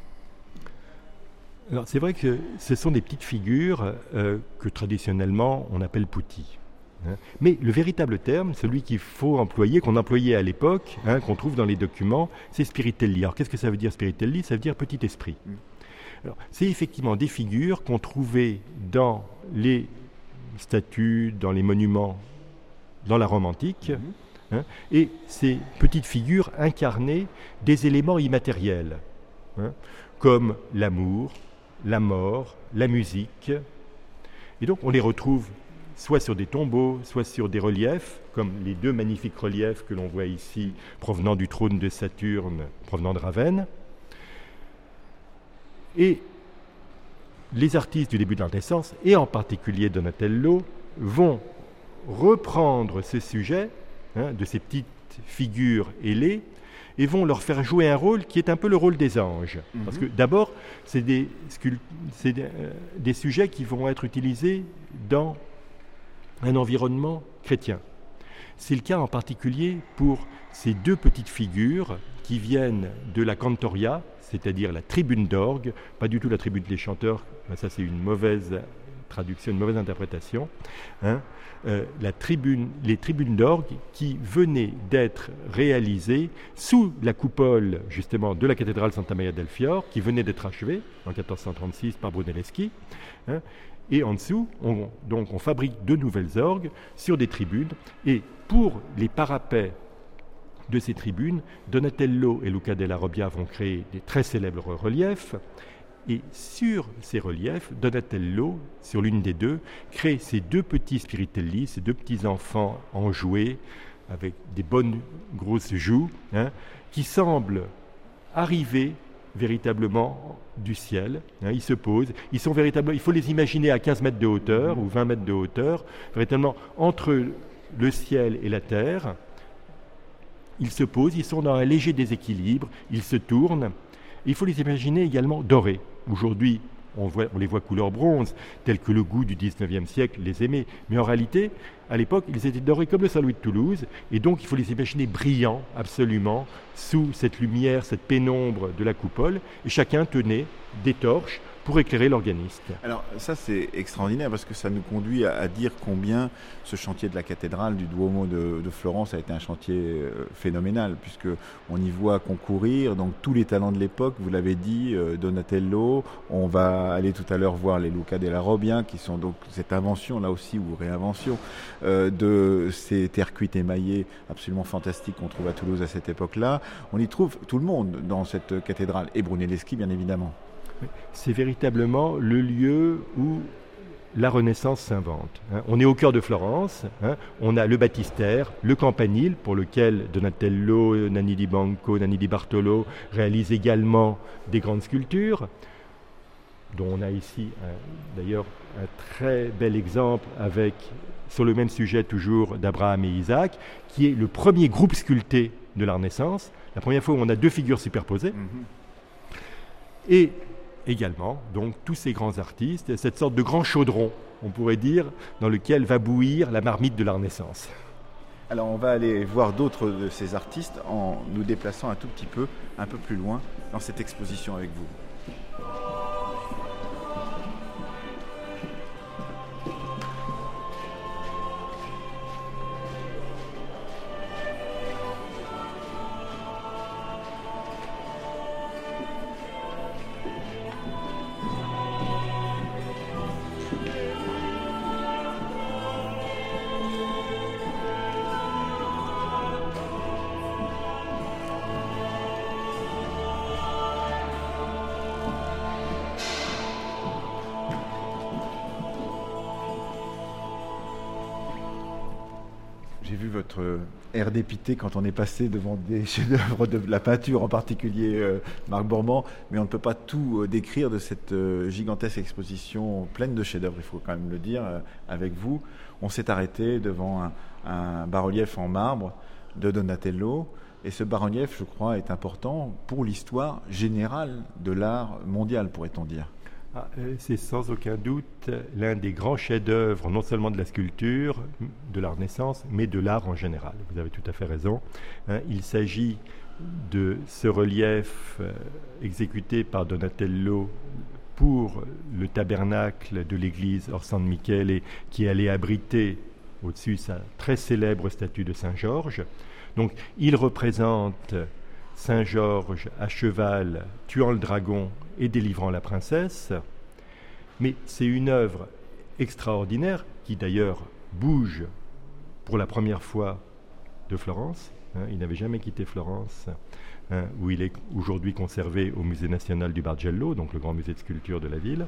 Alors, c'est vrai que ce sont des petites figures que traditionnellement on appelle putti. Mais le véritable terme, celui qu'il faut employer, qu'on employait à l'époque, qu'on trouve dans les documents, c'est spiritelli. Alors qu'est-ce que ça veut dire spiritelli? Ça veut dire petit esprit. Alors, c'est effectivement des figures qu'on trouvait dans les statues, dans les monuments, dans la Rome antique, et ces petites figures incarnaient des éléments immatériels, comme l'amour, la mort, la musique. Et donc on les retrouve soit sur des tombeaux, soit sur des reliefs, comme les 2 magnifiques reliefs que l'on voit ici, provenant du trône de Saturne, provenant de Ravenne. Et les artistes du début de la Renaissance, et en particulier Donatello, vont reprendre ce sujet de ces petites figures ailées et vont leur faire jouer un rôle qui est un peu le rôle des anges. Parce que d'abord, c'est des sujets qui vont être utilisés dans un environnement chrétien. C'est le cas en particulier pour ces 2 petites figures qui viennent de la cantoria, c'est-à-dire la tribune d'orgue, pas du tout la tribune des chanteurs, ça c'est une mauvaise traduction, une mauvaise interprétation, les tribunes d'orgue qui venaient d'être réalisées sous la coupole justement de la cathédrale Santa Maria del Fior, qui venait d'être achevée en 1436 par Brunelleschi, et en dessous, on fabrique de nouvelles orgues sur des tribunes, et pour les parapets de ces tribunes, Donatello et Luca della Robbia vont créer des très célèbres reliefs. Et sur ces reliefs, Donatello, sur l'une des 2, crée ces 2 petits spiritelli, ces 2 petits enfants enjoués, avec des bonnes grosses joues, qui semblent arriver véritablement du ciel. Ils se posent, ils sont véritablement, il faut les imaginer à 15 mètres de hauteur ou 20 mètres de hauteur, véritablement entre le ciel et la terre. Ils se posent, ils sont dans un léger déséquilibre, ils se tournent. Il faut les imaginer également dorés. Aujourd'hui, on les voit couleur bronze, tel que le goût du XIXe siècle les aimait. Mais en réalité, à l'époque, ils étaient dorés comme le Saint-Louis de Toulouse. Et donc, il faut les imaginer brillants, absolument, sous cette lumière, cette pénombre de la coupole. Et chacun tenait des torches pour éclairer l'organiste. Alors ça c'est extraordinaire parce que ça nous conduit à dire combien ce chantier de la cathédrale du Duomo de Florence a été un chantier phénoménal, puisque on y voit concourir donc tous les talents de l'époque, vous l'avez dit, Donatello, on va aller tout à l'heure voir les Luca della Robbia qui sont donc cette invention là aussi ou réinvention de ces terres cuites émaillées absolument fantastiques qu'on trouve à Toulouse à cette époque-là. On y trouve tout le monde dans cette cathédrale et Brunelleschi bien évidemment. C'est véritablement le lieu où la Renaissance s'invente. On est au cœur de Florence, on a le baptistère, le campanile, pour lequel Donatello, Nanni di Banco, Nanni di Bartolo réalisent également des grandes sculptures, dont on a ici d'ailleurs un très bel exemple sur le même sujet toujours d'Abraham et Isaac, qui est le premier groupe sculpté de la Renaissance, la première fois où on a deux figures superposées. Et également, donc, tous ces grands artistes, cette sorte de grand chaudron, on pourrait dire, dans lequel va bouillir la marmite de la Renaissance. Alors on va aller voir d'autres de ces artistes en nous déplaçant un tout petit peu, un peu plus loin dans cette exposition avec vous. J'ai vu votre air dépité quand on est passé devant des chefs-d'œuvre de la peinture, en particulier Marc Bormand, mais on ne peut pas tout décrire de cette gigantesque exposition pleine de chefs-d'œuvre, il faut quand même le dire, avec vous. On s'est arrêté devant un bas-relief en marbre de Donatello, et ce bas-relief, je crois, est important pour l'histoire générale de l'art mondial, pourrait-on dire. C'est sans aucun doute l'un des grands chefs-d'œuvre, non seulement de la sculpture, de la Renaissance, mais de l'art en général. Vous avez tout à fait raison. Il s'agit de ce relief exécuté par Donatello pour le tabernacle de l'église Orsan Michele, qui allait abriter au-dessus sa très célèbre statue de Saint Georges. Donc, il représente Saint Georges à cheval, tuant le dragon et délivrant la princesse. Mais c'est une œuvre extraordinaire qui d'ailleurs bouge pour la première fois de Florence. Il n'avait jamais quitté Florence, où il est aujourd'hui conservé au Musée national du Bargello, donc le grand musée de sculpture de la ville.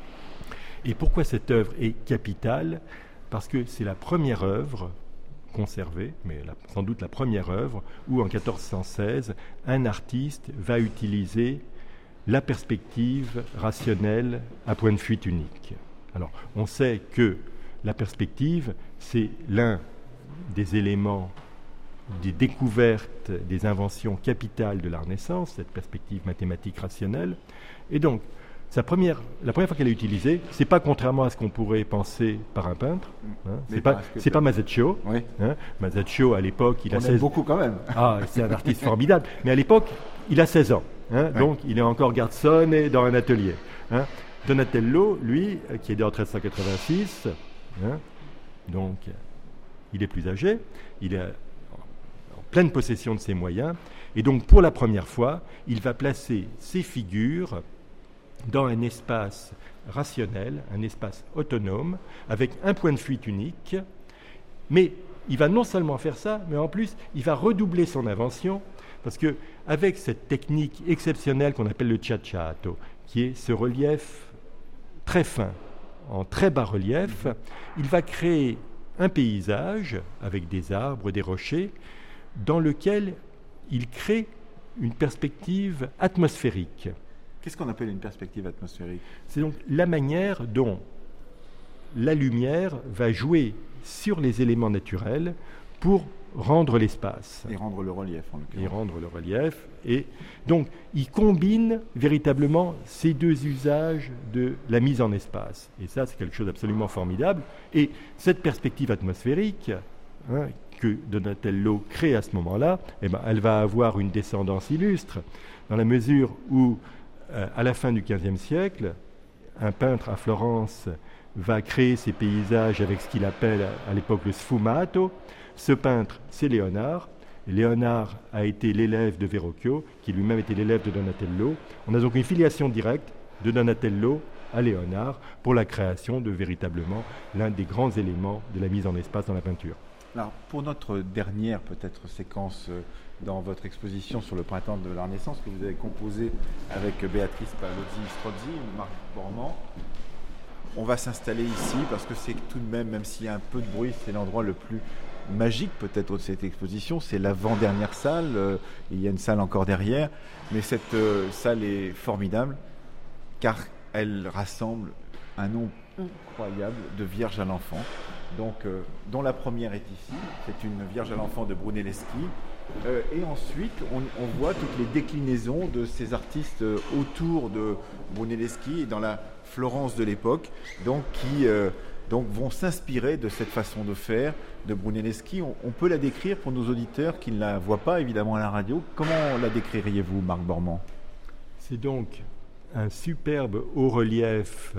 Et pourquoi cette œuvre est capitale ? Parce que c'est la première œuvre conservée, mais sans doute la première œuvre, où en 1416, un artiste va utiliser la perspective rationnelle à point de fuite unique. Alors, on sait que la perspective, c'est l'un des éléments, des découvertes, des inventions capitales de la Renaissance, cette perspective mathématique rationnelle. Et donc, la première fois qu'elle est utilisée, c'est pas contrairement à ce qu'on pourrait penser par un peintre. C'est pas Masaccio. Oui. Masaccio, à l'époque, il a 16 ans. Beaucoup quand même. C'est un artiste formidable. Mais à l'époque, il a 16 ans. Donc, il est encore garçon et dans un atelier. Donatello, lui, qui est né en 1386, donc il est plus âgé, il est en pleine possession de ses moyens. Et donc, pour la première fois, il va placer ses figures dans un espace rationnel, un espace autonome, avec un point de fuite unique. Mais il va non seulement faire ça, mais en plus, il va redoubler son invention, parce qu'avec cette technique exceptionnelle qu'on appelle le ciacciato, qui est ce relief très fin, en très bas relief, il va créer un paysage avec des arbres, des rochers, dans lequel il crée une perspective atmosphérique. Qu'est-ce qu'on appelle une perspective atmosphérique ? C'est donc la manière dont la lumière va jouer sur les éléments naturels pour rendre l'espace. Et rendre le relief, en l'occurrence. Et rendre le relief. Et donc, il combine véritablement ces deux usages de la mise en espace. Et ça, c'est quelque chose d'absolument formidable. Et cette perspective atmosphérique, que Donatello crée à ce moment-là, elle va avoir une descendance illustre, dans la mesure où, à la fin du XVe siècle, un peintre à Florence va créer ses paysages avec ce qu'il appelle à l'époque le sfumato. Ce peintre, c'est Léonard. Léonard a été l'élève de Verrocchio, qui lui-même était l'élève de Donatello. On a donc une filiation directe de Donatello à Léonard pour la création de véritablement l'un des grands éléments de la mise en espace dans la peinture. Alors, pour notre dernière peut-être séquence dans votre exposition sur le printemps de la Renaissance que vous avez composée avec Béatrice Palozzi-Strozzi, Marc Bormand, on va s'installer ici parce que c'est tout de même s'il y a un peu de bruit, c'est l'endroit le plus magique peut-être de cette exposition. C'est l'avant-dernière salle, il y a une salle encore derrière, mais cette salle est formidable car elle rassemble un nombre incroyable de Vierges à l'enfant, donc, dont la première est ici, c'est une Vierge à l'enfant de Brunelleschi, et ensuite on voit toutes les déclinaisons de ces artistes autour de Brunelleschi et dans la Florence de l'époque, donc qui vont s'inspirer de cette façon de faire de Brunelleschi. On peut la décrire pour nos auditeurs qui ne la voient pas évidemment à la radio. Comment la décririez-vous, Marc Bormand? C'est donc un superbe haut-relief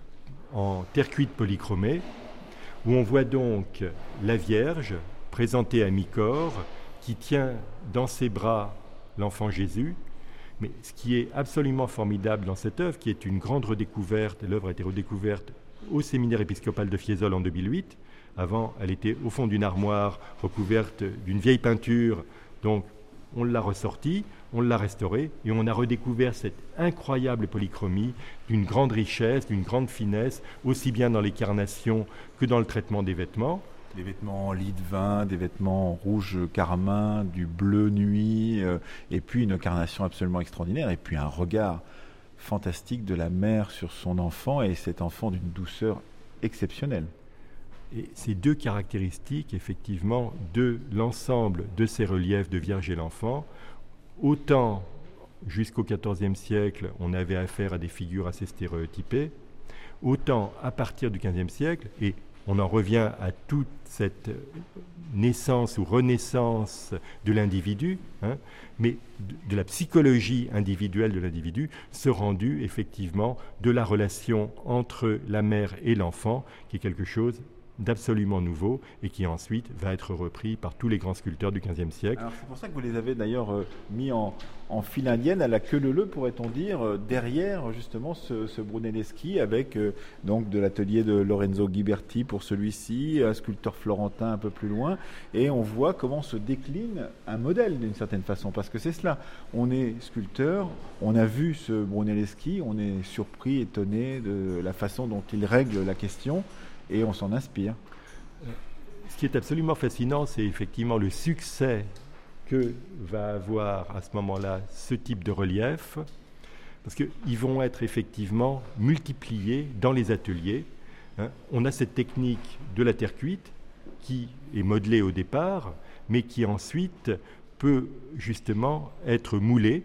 en terre cuite polychromée, où on voit donc la Vierge présentée à mi-corps, qui tient dans ses bras l'enfant Jésus. Mais ce qui est absolument formidable dans cette œuvre, qui est une grande redécouverte, l'œuvre a été redécouverte au séminaire épiscopal de Fiesole en 2008. Avant, elle était au fond d'une armoire recouverte d'une vieille peinture, donc on l'a ressortie, on l'a restaurée et on a redécouvert cette incroyable polychromie d'une grande richesse, d'une grande finesse, aussi bien dans les carnations que dans le traitement des vêtements. Des vêtements en lit de vin, des vêtements rouge carmin, du bleu nuit, et puis une carnation absolument extraordinaire, et puis un regard fantastique de la mère sur son enfant, et cet enfant d'une douceur exceptionnelle. Et ces deux caractéristiques, effectivement, de l'ensemble de ces reliefs de Vierge et l'enfant, autant jusqu'au XIVe siècle, on avait affaire à des figures assez stéréotypées, autant à partir du XVe siècle, et on en revient à toute cette naissance ou renaissance de l'individu, mais de la psychologie individuelle de l'individu, se rendu effectivement de la relation entre la mère et l'enfant, qui est quelque chose d'absolument nouveau et qui ensuite va être repris par tous les grands sculpteurs du XVe siècle. Alors c'est pour ça que vous les avez d'ailleurs mis en file indienne, à la queue leu-leu, pourrait-on dire, derrière justement ce Brunelleschi, avec donc de l'atelier de Lorenzo Ghiberti pour celui-ci, un sculpteur florentin un peu plus loin, et on voit comment se décline un modèle d'une certaine façon, parce que c'est cela, on est sculpteur, on a vu ce Brunelleschi, on est surpris, étonné de la façon dont il règle la question, et on s'en inspire. Ce qui est absolument fascinant, c'est effectivement le succès que va avoir à ce moment-là ce type de relief, parce qu'ils vont être effectivement multipliés dans les ateliers. On a cette technique de la terre cuite qui est modelée au départ, mais qui ensuite peut justement être moulée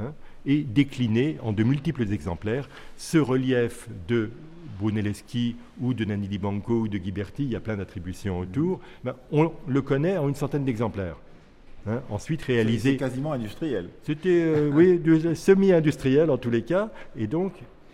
et déclinée en de multiples exemplaires. Ce relief de Brunelleschi ou de Nanni di Banco ou de Ghiberti, il y a plein d'attributions autour, on le connaît en une centaine d'exemplaires. Ensuite réalisé... C'est quasiment industriel. C'était, oui, semi-industriel en tous les cas. Et donc,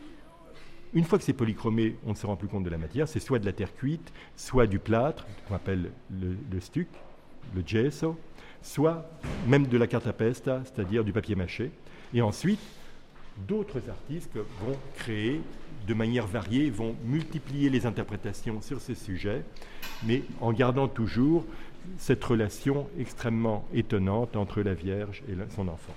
une fois que c'est polychromé, on ne se rend plus compte de la matière. C'est soit de la terre cuite, soit du plâtre, qu'on appelle le stuc, le gesso, soit même de la carta pesta, c'est-à-dire du papier mâché. Et ensuite, d'autres artistes vont créer de manière variée, vont multiplier les interprétations sur ce sujet, mais en gardant toujours cette relation extrêmement étonnante entre la Vierge et son enfant.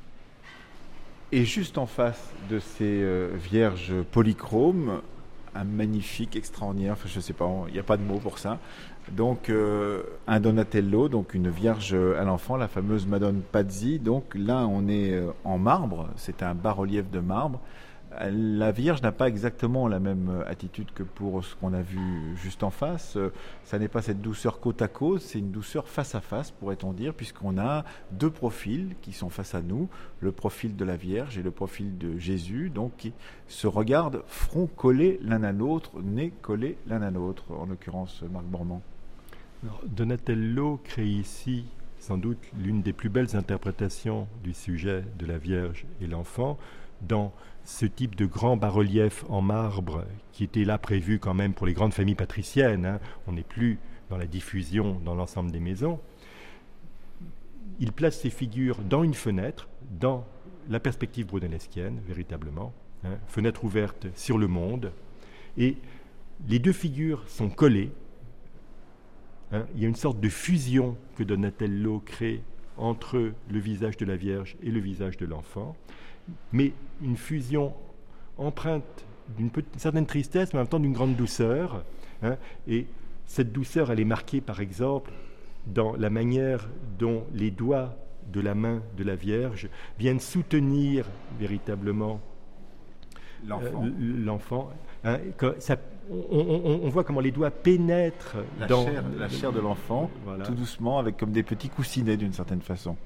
Et juste en face de ces vierges polychromes, un magnifique, extraordinaire, enfin je ne sais pas, il n'y a pas de mots pour ça, donc un Donatello, donc une Vierge à l'enfant, la fameuse Madone Pazzi. Donc là on est en marbre, c'est un bas-relief de marbre. La Vierge n'a pas exactement la même attitude que pour ce qu'on a vu juste en face. Ça n'est pas cette douceur côte à côte, c'est une douceur face à face, pourrait-on dire, puisqu'on a deux profils qui sont face à nous, le profil de la Vierge et le profil de Jésus, donc qui se regardent front collé l'un à l'autre, nez collé l'un à l'autre, en l'occurrence Marc Bormand. Alors, Donatello crée ici sans doute l'une des plus belles interprétations du sujet de la Vierge et l'enfant, dans ce type de grand bas-relief en marbre qui était là prévu quand même pour les grandes familles patriciennes, hein. On n'est plus dans la diffusion dans l'ensemble des maisons. Il place ces figures dans une fenêtre, dans la perspective brunellesquienne, véritablement, hein, fenêtre ouverte sur le monde, et les deux figures sont collées. Hein, il y a une sorte de fusion que Donatello crée entre le visage de la Vierge et le visage de l'enfant, mais une fusion empreinte d'une certaine tristesse, mais en même temps d'une grande douceur. Hein, et cette douceur, elle est marquée, par exemple, dans la manière dont les doigts de la main de la Vierge viennent soutenir véritablement l'enfant. Hein, on voit comment les doigts pénètrent dans la chair de l'enfant, voilà. Tout doucement, avec comme des petits coussinets d'une certaine façon.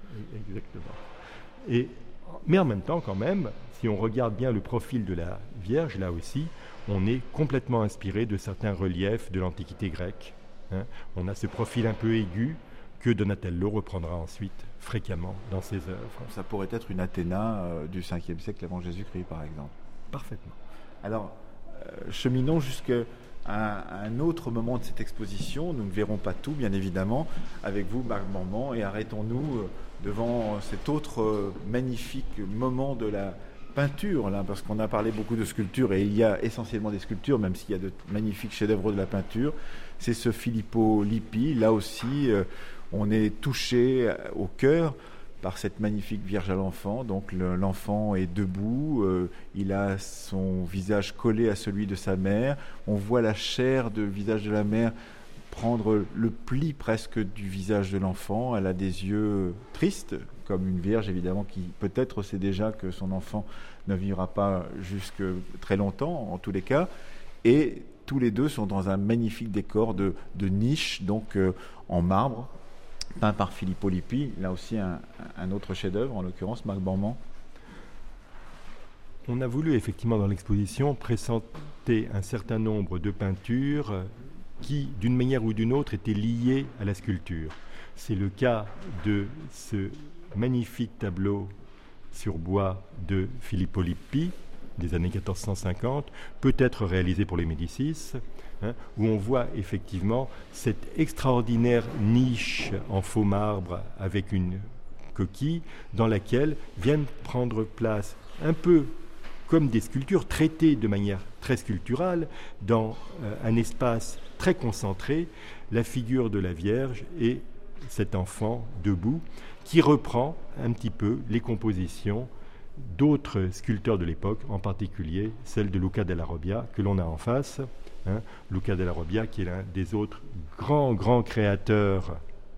Exactement. Mais en même temps, quand même, si on regarde bien le profil de la Vierge, là aussi, on est complètement inspiré de certains reliefs de l'Antiquité grecque. Hein. On a ce profil un peu aigu que Donatello reprendra ensuite fréquemment dans ses œuvres. Ça pourrait être une Athéna du 5e siècle avant Jésus-Christ, par exemple. Parfaitement. Alors, cheminons jusqu'à un autre moment de cette exposition. Nous ne verrons pas tout, bien évidemment, avec vous, Marc Mormand, et arrêtons-nous devant cet autre magnifique moment de la peinture, là, parce qu'on a parlé beaucoup de sculpture, et il y a essentiellement des sculptures, même s'il y a de magnifiques chefs-d'œuvre de la peinture. C'est ce Filippo Lippi. Là aussi, on est touché au cœur par cette magnifique Vierge à l'enfant. Donc l'enfant est debout, il a son visage collé à celui de sa mère. On voit la chair du visage de la mère prendre le pli presque du visage de l'enfant. Elle a des yeux tristes, comme une vierge évidemment qui peut-être sait déjà que son enfant ne vivra pas jusque très longtemps, en tous les cas. Et tous les deux sont dans un magnifique décor de niche, donc en marbre, peint par Filippo Lippi. Là aussi un autre chef-d'œuvre, en l'occurrence Marc Mormand. On a voulu effectivement dans l'exposition présenter un certain nombre de peintures qui, d'une manière ou d'une autre, étaient liées à la sculpture. C'est le cas de ce magnifique tableau sur bois de Filippo Lippi, des années 1450, peut-être réalisé pour les Médicis, hein, où on voit effectivement cette extraordinaire niche en faux marbre avec une coquille dans laquelle viennent prendre place un peu comme des sculptures traitées de manière très sculpturale dans un espace très concentré, la figure de la Vierge et cet enfant debout qui reprend un petit peu les compositions d'autres sculpteurs de l'époque, en particulier celle de Luca della Robbia que l'on a en face. Hein, Luca della Robbia qui est l'un des autres grands créateurs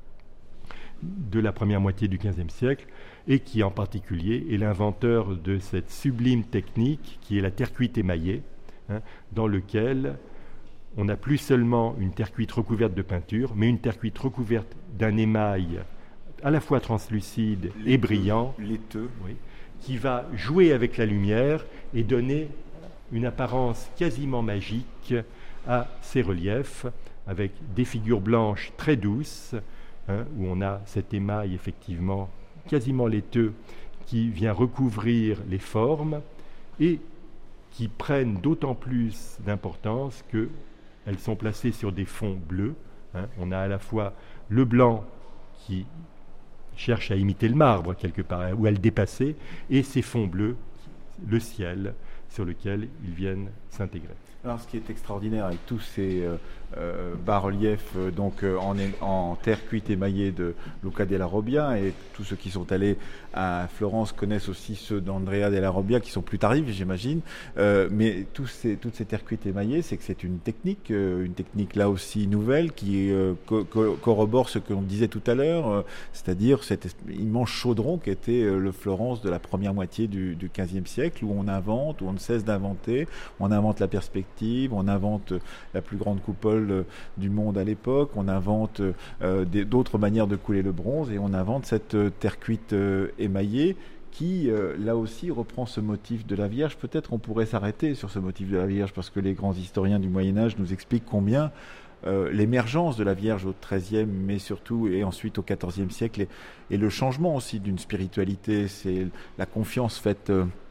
de la première moitié du XVe siècle et qui en particulier est l'inventeur de cette sublime technique qui est la terre cuite émaillée, hein, dans lequel on n'a plus seulement une terre cuite recouverte de peinture, mais une terre cuite recouverte d'un émail à la fois translucide et brillant, laiteux, oui, qui va jouer avec la lumière et donner une apparence quasiment magique à ces reliefs, avec des figures blanches très douces, hein, où on a cet émail effectivement quasiment laiteux qui vient recouvrir les formes et qui prennent d'autant plus d'importance qu'elles sont placées sur des fonds bleus. Hein. On a à la fois le blanc qui cherche à imiter le marbre quelque part, ou à le dépasser, et ces fonds bleus, le ciel, sur lequel ils viennent s'intégrer. Alors, ce qui est extraordinaire avec tous ces bas-reliefs en terre cuite émaillée de Luca della Robbia, et tous ceux qui sont allés à Florence connaissent aussi ceux d'Andrea della Robbia qui sont plus tardifs, j'imagine. Mais toutes ces terres cuites émaillées, c'est que c'est une technique là aussi nouvelle qui corrobore ce qu'on disait tout à l'heure, c'est-à-dire cet immense chaudron qui était le Florence de la première moitié du XVe siècle, où on invente, où on ne cesse d'inventer, on invente la perspective, on invente la plus grande coupole du monde à l'époque, on invente d'autres manières de couler le bronze, et on invente cette terre cuite émaillée qui, là aussi, reprend ce motif de la Vierge. Peut-être on pourrait s'arrêter sur ce motif de la Vierge, parce que les grands historiens du Moyen-Âge nous expliquent combien l'émergence de la Vierge au XIIIe, mais surtout, et ensuite au XIVe siècle, et le changement aussi d'une spiritualité, c'est la confiance faite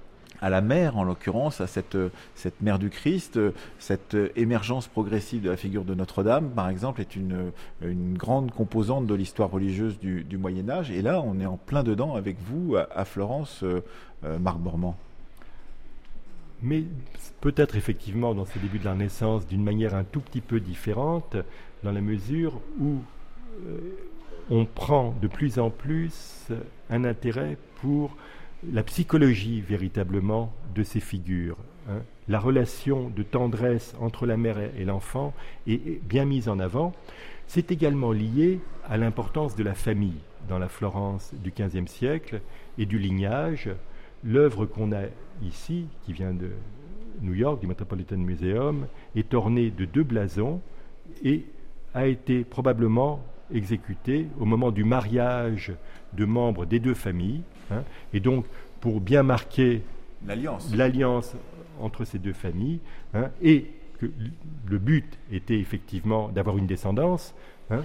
à la mère, en l'occurrence, à cette mère du Christ. Cette émergence progressive de la figure de Notre-Dame, par exemple, est une grande composante de l'histoire religieuse du Moyen-Âge. Et là, on est en plein dedans avec vous, à Florence, Marc Bormand. Mais peut-être effectivement dans ces débuts de la Renaissance d'une manière un tout petit peu différente, dans la mesure où on prend de plus en plus un intérêt pour la psychologie véritablement de ces figures. La relation de tendresse entre la mère et l'enfant est bien mise en avant. C'est également lié à l'importance de la famille dans la Florence du XVe siècle et du lignage. L'œuvre qu'on a ici, qui vient de New York, du Metropolitan Museum, est ornée de 2 blasons et a été probablement exécutée au moment du mariage de membres des 2 familles. Et donc, pour bien marquer l'alliance entre ces 2 familles, et que le but était effectivement d'avoir une descendance,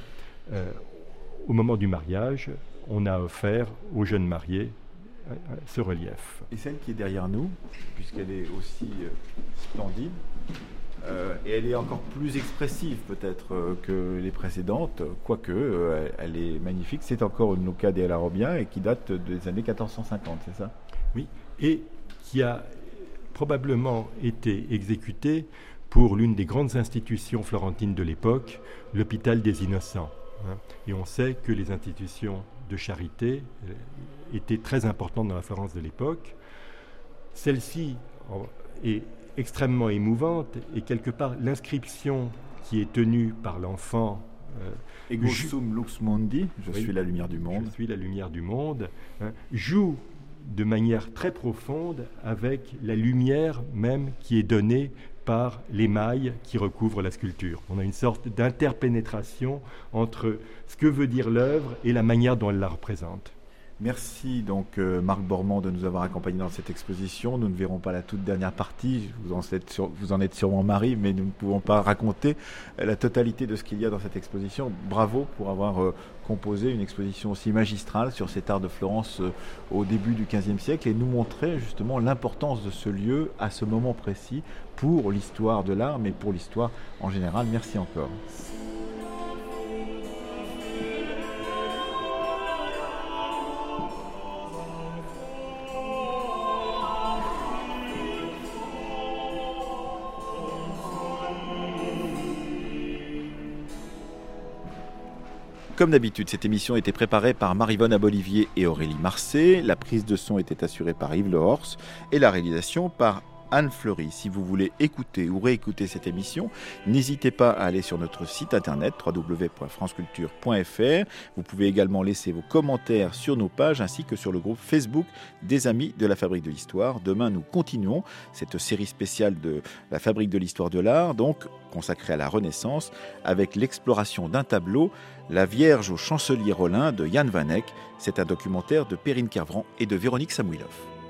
au moment du mariage, on a offert aux jeunes mariés ce relief. Et celle qui est derrière nous, puisqu'elle est aussi splendide, et elle est encore plus expressive peut-être que les précédentes, quoique elle est magnifique. C'est encore une Luca della Robbia et qui date des années 1450, c'est ça? Oui, et qui a probablement été exécutée pour l'une des grandes institutions florentines de l'époque, l'Hôpital des Innocents. Et on sait que les institutions de charité étaient très importantes dans la Florence de l'époque. Celle-ci est extrêmement émouvante et quelque part l'inscription qui est tenue par l'enfant Ego sum lux mundi, je suis la lumière du monde. Je suis la lumière du monde, joue de manière très profonde avec la lumière même qui est donnée par l'émail qui recouvre la sculpture. On a une sorte d'interpénétration entre ce que veut dire l'œuvre et la manière dont elle la représente. Merci donc Marc Bormand de nous avoir accompagnés dans cette exposition. Nous ne verrons pas la toute dernière partie, vous en êtes sûrement Marie, mais nous ne pouvons pas raconter la totalité de ce qu'il y a dans cette exposition. Bravo pour avoir composé une exposition aussi magistrale sur cet art de Florence au début du XVe siècle et nous montrer justement l'importance de ce lieu à ce moment précis pour l'histoire de l'art, mais pour l'histoire en général. Merci encore. Comme d'habitude, cette émission était préparée par Maryvonne Abolivier et Aurélie Marcet. La prise de son était assurée par Yves Lehors et la réalisation par Anne Fleury. Si vous voulez écouter ou réécouter cette émission, n'hésitez pas à aller sur notre site internet www.franceculture.fr. Vous pouvez également laisser vos commentaires sur nos pages ainsi que sur le groupe Facebook des Amis de la Fabrique de l'Histoire. Demain, nous continuons cette série spéciale de la Fabrique de l'Histoire de l'Art, donc consacrée à la Renaissance, avec l'exploration d'un tableau, La Vierge au chancelier Rollin de Jan van Eyck. C'est un documentaire de Perrine Kervran et de Véronique Samouilov.